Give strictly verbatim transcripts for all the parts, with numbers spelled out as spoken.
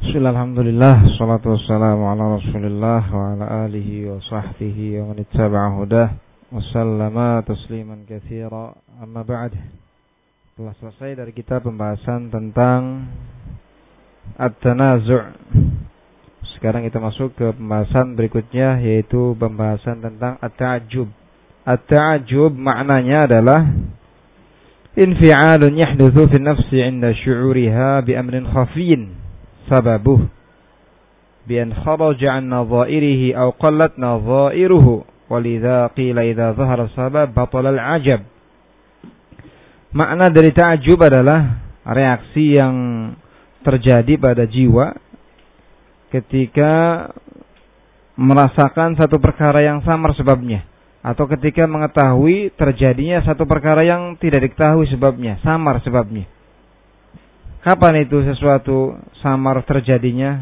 Bismillah, alhamdulillah, salatu wassalamu ala rasulillah wa ala alihi wa sahbihi wa man ittaba'a hudah wa sallama tasliman katsira. Amma ba'd. Telah selesai dari kita pembahasan tentang at-tanazu'. Sekarang kita masuk ke pembahasan berikutnya, yaitu pembahasan tentang at-ta'ajjub. At-ta'ajjub maknanya adalah infi'alun yahduthu fi nafsi 'inda syu'uriha bi amrin khafiyyin sababuh bi an kharaja an nadha'irihi aw qallat nadha'iruhu walidha qila idza dhahara sabab batala al-'ajab. Makna dari ta'ajub adalah reaksi yang terjadi pada jiwa ketika merasakan satu perkara yang samar sebabnya, atau ketika mengetahui terjadinya satu perkara yang tidak diketahui sebabnya, samar sebabnya. Kapan itu sesuatu samar terjadinya?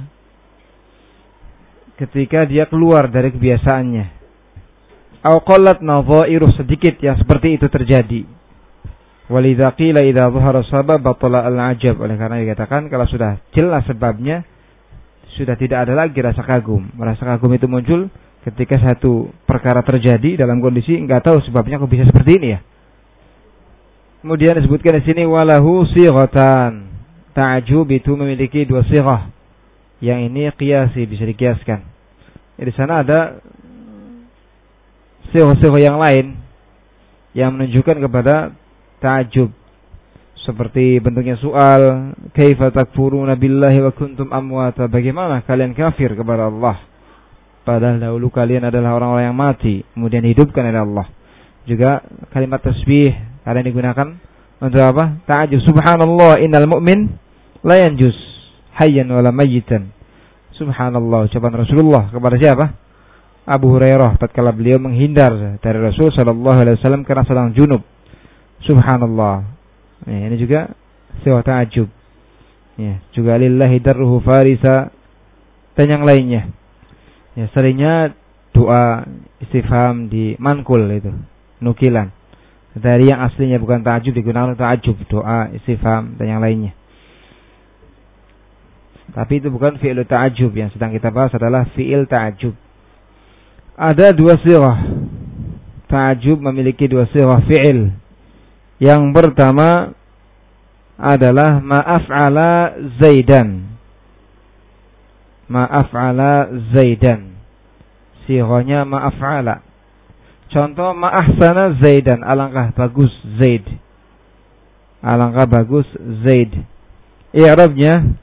Ketika dia keluar dari kebiasaannya. Au qallat nadha'iruh, sedikit yang seperti itu terjadi. Walidha qila idza dhahara sabab batala al-'ajab. Oleh karena dikatakan kalau sudah jelas sebabnya, sudah tidak ada lagi rasa kagum. Rasa kagum itu muncul ketika satu perkara terjadi dalam kondisi enggak tahu sebabnya kok bisa seperti ini ya. Kemudian disebutkan di sini walahu sighatan. Ta'ajub itu memiliki dua sighah. Yang ini qiyasi, bisa dikiaskan. Ya, di sana ada sighah-sighah yang lain yang menunjukkan kepada ta'ajub. Seperti bentuknya soal, kaifa takfuruna billahi wa kuntum amwata, bagaimana kalian kafir kepada Allah padahal dahulu kalian adalah orang-orang yang mati kemudian hidupkan oleh Allah. Juga kalimat tasbih kalian digunakan untuk apa? Ta'ajub. Subhanallah innal mu'min la yanjus hayyan wala mayyitan. Subhanallah, ucapan Rasulullah kepada siapa? Abu Hurairah tatkala beliau menghindar dari Rasul sallallahu alaihi wasallam karena sedang junub. Subhanallah. Ya, ini juga sebuah ta'ajub. Ya, juga lillahi darruhu farisa dan yang lainnya. Ya, seringnya doa istifham di mankul itu, nukilan. Dari yang aslinya bukan ta'ajub digunakan ta'ajub, doa istifham dan yang lainnya. Tapi itu bukan fi'il ta'ajub, yang sedang kita bahas adalah fi'il ta'ajub. Ada dua sirah. Ta'ajub memiliki dua sirah fi'il. Yang pertama adalah ma'af'ala Zaidan. Ma'af'ala Zaidan. Sirahnya ma'af'ala. Contoh ma'ahsana Zaidan, alangkah bagus Zaid. Alangkah bagus Zaid. I'rabnya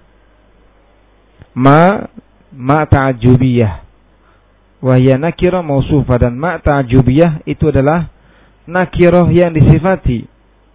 ma ma ta'ajubiyah. Wa hiya nakirah mausufah, dan ma ta'ajubiyah itu adalah nakirah yang disifati.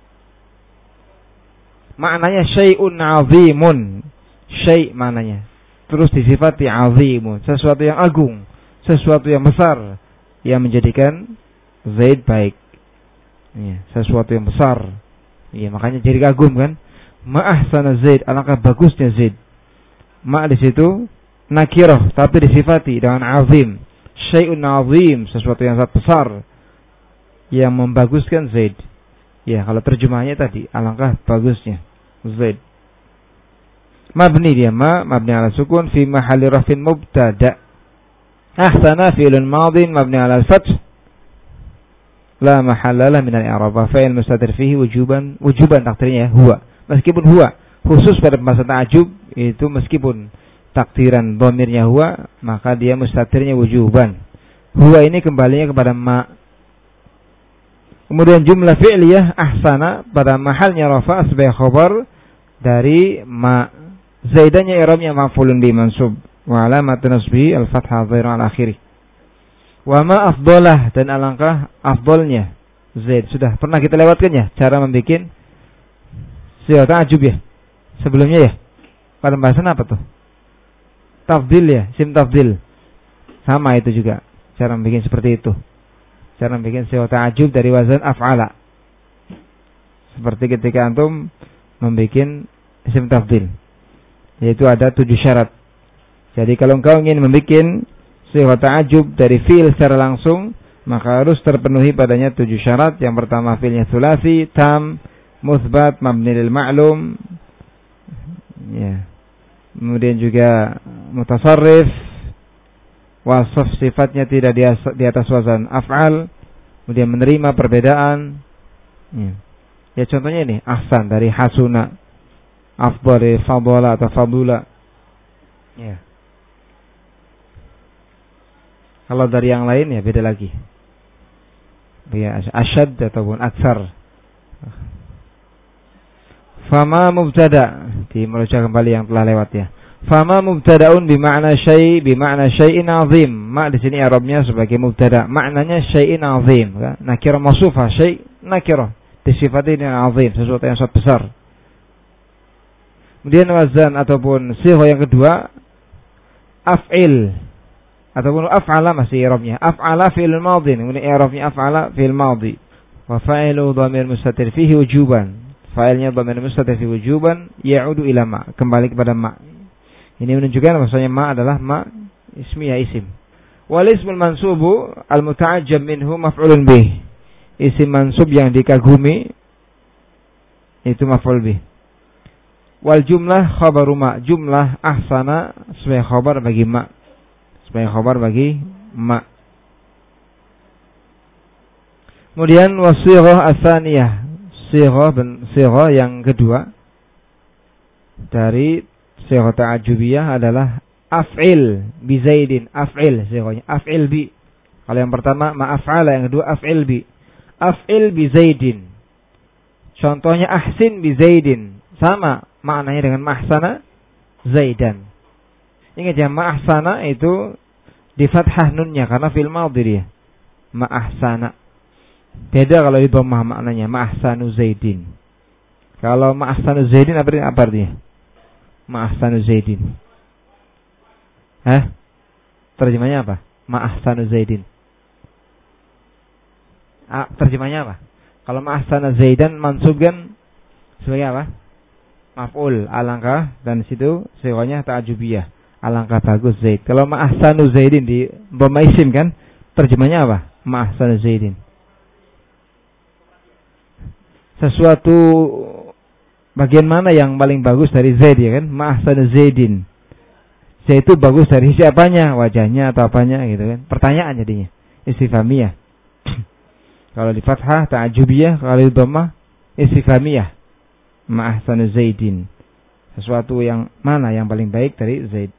Maknanya syai'un 'azimun. Syai' maknanya. Terus disifati 'azimun, sesuatu yang agung, sesuatu yang besar yang menjadikan Zaid baik. Ya, sesuatu yang besar. Ya, makanya jadi kagum kan? Ma'ahsana Zaid, alangkah bagusnya Zaid. Ma' di situ nakirah tapi disifati dengan 'azim. Syai'un 'azim, sesuatu yang sangat besar yang membaguskan Zaid. Ya, kalau terjemahannya tadi alangkah bagusnya Zaid. Mabni dia ma mabni ala sukun fi mahalli rafin mubtada. Ahsana fi'lun madin mabni ala al-fath la mahalla lahu min al-i'rab. Fa'il mustatir fihi wujuban, wujuban takdirnya huwa. Meskipun huwa khusus pada pembahasan ta'ajub itu, meskipun takdiran dhamirnya huwa, maka dia mustatirnya wujuban. Huwa ini kembalinya kepada ma. Kemudian jumlah fi'liyah ahsana pada mahalnya rafa sebagai khabar dari ma. Zaidannya i'rabnya maf'ulun bi mansub wa alamatun nasbihi al-fathah dhahirah al akhiri. Wa ma afdalah, dan alangkah afdalnya Zaid. Sudah pernah kita lewatkan ya cara membuat sifat ta'ajub ya sebelumnya ya. Pada pembahasan apa tuh? Tafdil ya, sim tafdil. Sama itu juga cara membuat seperti itu. Cara membuat sifat ta'ajub dari wazan af'ala. Seperti ketika antum membuat isim tafdil, yaitu ada tujuh syarat. Jadi kalau engkau ingin membuat sifat ta'ajub dari fi'il secara langsung, maka harus terpenuhi padanya tujuh syarat. Yang pertama fi'ilnya sulasi, tam, musbat, mabni lil ma'lum, ya, kemudian juga mutasarrif, wasaf sifatnya tidak di atas wazan af'al, kemudian menerima perbedaan. Ya, ya contohnya ini ahsan dari hasuna, afdal dari fadala atau fadula. Ya. Kalau dari yang lain ya beda lagi. Ya, asyad ataupun aksar. Fama mubtada, di merujuk kembali yang telah lewat ya. Fama mubtadaun bima'na syai' bima'na syai'in 'azim. Ma di sini i'rabnya sebagai mubtada, maknanya syai'in 'azim, kan? Nakirah mausufah, syai' nakirah, disifati dengan 'azim, sesuatu yang sangat besar. Kemudian wazan ataupun sighah yang kedua af'il ataupun af'ala, masih i'rabnya af'ala fi'il madhi, kemudian i'rabnya af'ala fi'il madhi. Wa fa'ilu dhamir mustatir fihi wujuban. Fa'ilnya dhamir mustatir fihi wujuban ya'udu ila ma, kembali kepada ma. Ini menunjukkan bahwasanya ma adalah ma ismiyah, isim. Wal ismul mansubu al muta'ajjab minhu maf'ulun bih. Isim mansub yang dikagumi itu maf'ul bih. Wal jumlah khabaru ma, jumlah ahsana sebagai khabar bagi ma, sebagai khabar bagi ma. Kemudian wasighah ats-tsaniyah, sighah sighah yang kedua dari sighah ta'ajjubiyah adalah af'il bi Zaidin, af'il sighahnya af'il bi. Kalau yang pertama ma'af'ala, yang kedua af'il bi. Af'il bi Zaidin. Contohnya ahsin bi Zaidin, sama maknanya dengan ma'ahsana Zaidan. Ingat ya, ma'ahsana itu di fathah nunnya karena fil madhi dia. Ma'ahsana. Beda kalau di dhammah maknanya ma'ahsanu Zaidin. Kalau ma'ahsanu Zaidin apa artinya? Ma'ahsanu Zaidin. Hah? Terjemahnya apa? Ma'ahsanu Zaidin. Ah, terjemahnya apa? Kalau ma'ahsanu Zaidan mansub kan sebagai apa? Maf'ul, alangkah, dan situ sighahnya ta'ajjubiyah. Alangkah bagus Zaid. Kalau ma'ahsanu Zaidin di dhamma isim kan terjemahnya apa? Ma'ahsanu Zaidin. Sesuatu bagian mana yang paling bagus dari Zaid ya kan? Ma'ahsanu Zaidin. Zaid itu bagus dari siapanya? Wajahnya atau apanya gitu kan? Pertanyaan jadinya. Istifhamiyah. Kalau di fathah ta'ajjubiyah, kalau di dhammah istifhamiyah. Ma'ahsanu Zaidin. Sesuatu yang mana yang paling baik dari Zaid.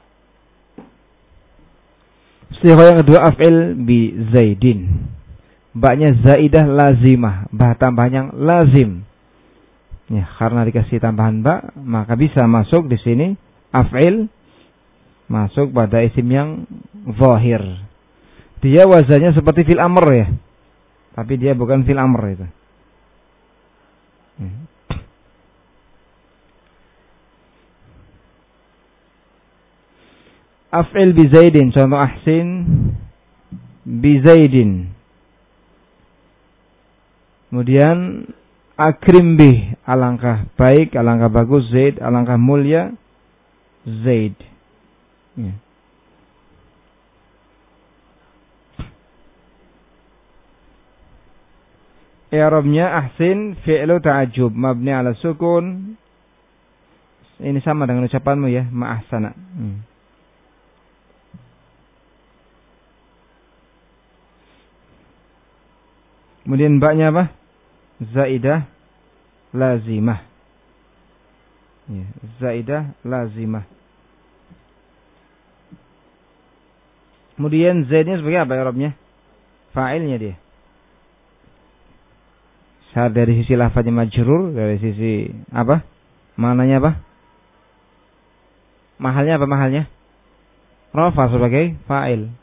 Sighah yang kedua af'il bi Zaidin. Ba-nya zaidah lazimah, ba tambahan yang lazim. Ya, karena dikasih tambahan ba, maka bisa masuk di sini af'il, masuk pada isim yang zahir. Dia wazannya seperti fil amr ya, tapi dia bukan fil amr itu. Ya. Af'il bi Zaidin, contoh ahsin bi Zaidin. Kemudian akrim bih, alangkah baik, alangkah bagus Zaid, alangkah mulia Zaid. Ya. I'rabnya ahsin fi'lu ta'ajjub mabni ala sukun. Ini sama dengan ucapanmu ya, ma'ahsana. Hmm. Kemudian ba-nya apa? Zaidah lazimah. Ya, zaidah lazimah. Kemudian zaidnya sebagai apa i'rabnya? Fa'ilnya dia. Saat dari sisi lafaznya majrur, dari sisi apa? Maknanya apa? Mahalnya apa mahalnya? Rafa sebagai fa'il.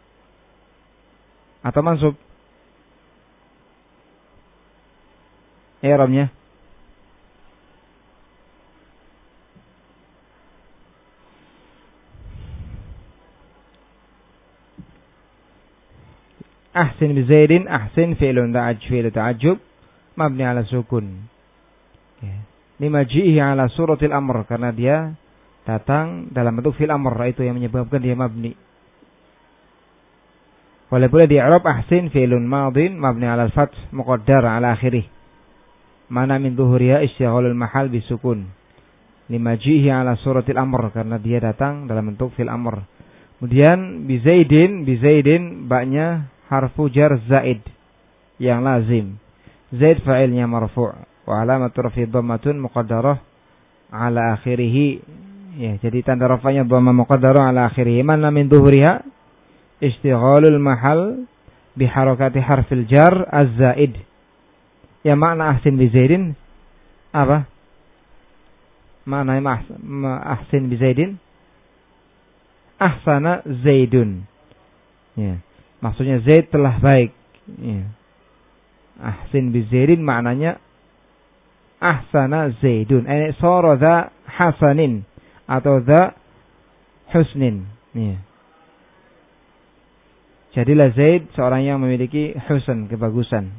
Atau mansub? I'rabnya ahsin bi Zaidin, ahsin fi'lun ta'ajjub, fi'lu ta'ajjub mabni ala sukun. Ya. Limaji'ihi ala suratil amr, karena dia datang dalam bentuk fil amr, itu yang menyebabkan dia mabni. Boleh pula di i'rab ahsin fi'lun madin mabni ala al-fath muqaddar ala akhirih. Mana min dhuhuriha isyaghalul mahal bisukun limajihi ala suratil amr, karena dia datang dalam bentuk fil amr. Kemudian bi Zaidin, bi Zaidin ba-nya harfu jar zaid yang lazim. Zaid fa'ilnya marfu' wa alamat rafi dhammatun muqaddarah ala akhirih. Ya, jadi tanda rafa'nya dhamma muqaddarah ala akhirih. Mana min dhuhriha istighalul mahal bi harakati harfil jar az-zaid. Ya, makna ahsin bi Zaidin apa? Makna ahsin bi Zaidin ahsana Zaidun. Ya, maksudnya Zaid telah baik. Ya. Ahsin bi Zaidin maknanya ahsana Zaidun. Ini sara dha hasanin atau dha husnin. Ya. Jadilah Zaid seorang yang memiliki husn, kebagusan.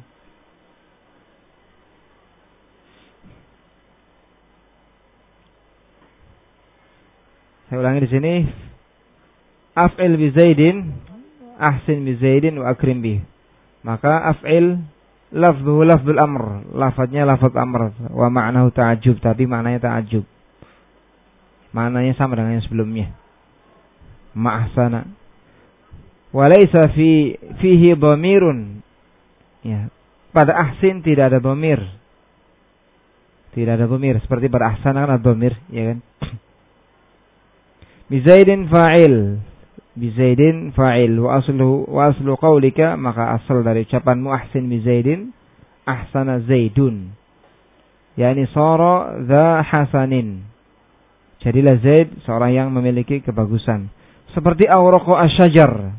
Saya ulangi di sini. Af'il bi Zaidin, ahsin bi Zaidin wa akrim bi. Maka af'il lafzuhu lafzul amr, lafadznya lafaz amr, wa ma'nahu ta'ajjub, tapi maknanya ta'ajjub. Maknanya sama dengan yang sebelumnya. Ma'ahsana. Wa laysa fi fihi dhamirun. Ya, pada ahsin tidak ada dhamir. Tidak ada dhamir seperti pada ahsana kan ada dhamir, ya kan? Bi Zaidin fa'il. Bi Zaidin fa'il wa asluhu wa aslu qaulika, maka asal dari ucapanmu ahsin bi Zaidin ahsana Zaidun, yakni sara dha hasanin, jadilah Zaid seorang yang memiliki kebagusan. Seperti awraqa asyajar,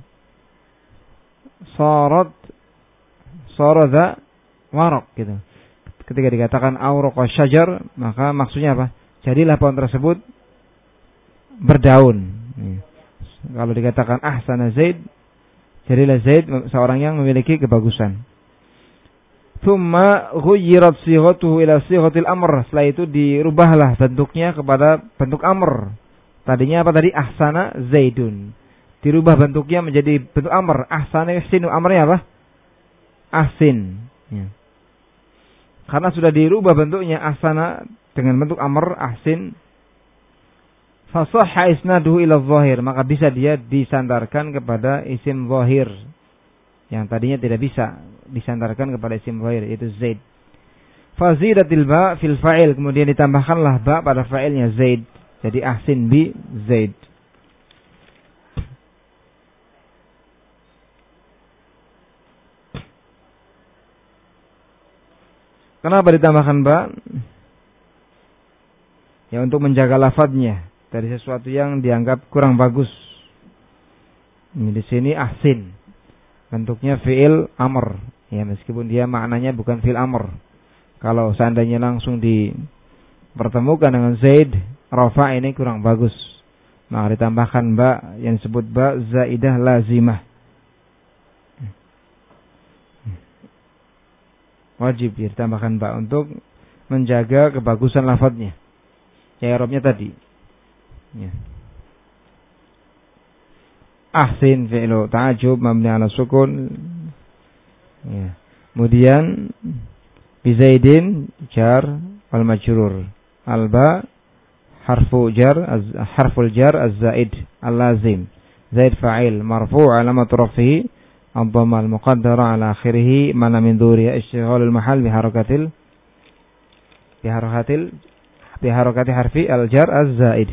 sarat sara dha waraq gitu. Ketika dikatakan awraqa asyajar, maka maksudnya apa? Jadilah pohon tersebut berdaun. Kalau dikatakan ahsana Zaid, jadilah Zaid seorang yang memiliki kebagusan. Tsumma ghuyyirat sighatuhu ila sighatil amr. Setelah itu dirubahlah bentuknya kepada bentuk amr. Tadinya apa tadi? Ahsana Zaidun. Dirubah bentuknya menjadi bentuk amr. Ahsana yahsinu, amrnya apa? Ahsin. Ya. Karena sudah dirubah bentuknya ahsana dengan bentuk amr, ahsin. Fasahha isnaduhu ila zahir, maka bisa dia disandarkan kepada isim zahir yang tadinya tidak bisa disandarkan kepada isim zahir, yaitu Zaid. Fazidatil ba fil fa'il, kemudian ditambahkanlah ba pada fa'ilnya Zaid, jadi ahsin bi Zaid. Kenapa ditambahkan ba? Ya, untuk menjaga lafadznya dari sesuatu yang dianggap kurang bagus. Ini di sini ahsin, bentuknya fi'il amr, ya, meskipun dia maknanya bukan fi'il amr. Kalau seandainya langsung dipertemukan dengan Zaid, rafa ini kurang bagus. Maka ditambahkan ba yang disebut ba zaidah lazimah. Wajib ditambahkan ba untuk menjaga kebagusan lafadznya. Ya, i'rabnya tadi. Ya. Ahsin fi'lu ta'ajjub mabni 'ala sukun. Ya. Kemudian bi Zaidin jar wal majrur. Al-ba harfu jar az, harful jar az-zaid al-lazim. Zaid fa'il marfu' 'alamat rafihi ad-dhamma al-muqaddara 'ala akhirih, mana min dhuriya ishtighalul mahal bi harakatil bi harakatil bi harakati harfi al-jar az-zaid.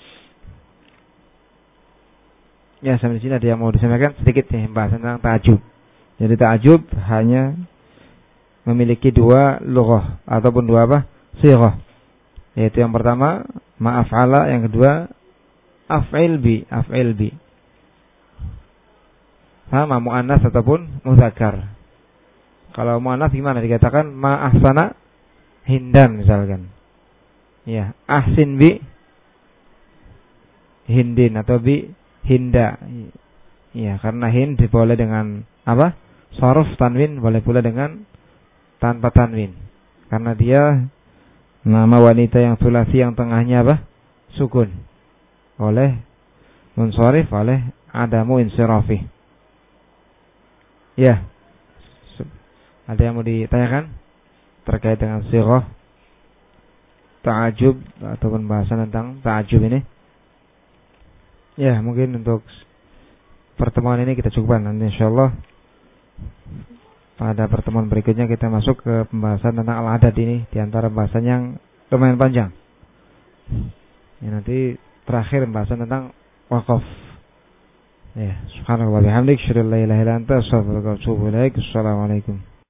Ya, sampai di sini ada yang mau disampaikan sedikit nih, bahas tentang ta'ajub. Jadi ta'ajub hanya memiliki dua lughah ataupun dua apa? Sighah. Yaitu yang pertama ma'af'ala, yang kedua af'il bi, af'il bi. Sama muannas ataupun muzakkar. Kalau muannas gimana? Dikatakan ma'ahsana hindan misalkan. Ya, ahsin bi hindin atau bi Hinda. Ya, karena hind boleh dengan apa? Sharaf tanwin, boleh pula dengan tanpa tanwin. Karena dia nama wanita yang sulasi yang tengahnya apa? Sukun. Oleh munsharif, oleh adamu insirafi. Ya. Ada yang mau ditanyakan terkait dengan sirah ta'ajub atau pembahasan tentang ta'ajub ini. Ya, mungkin untuk pertemuan ini kita cukupkan. Nanti insyaallah pada pertemuan berikutnya kita masuk ke pembahasan tentang al-adad ini, di antara pembahasan yang lumayan panjang. Ya, nanti terakhir pembahasan tentang wakaf. Ya, subhanallah wa bihamdik, asyhadu an la ilaha illa anta, astaghfiruka wa atubu ilaik. Assalamualaikum.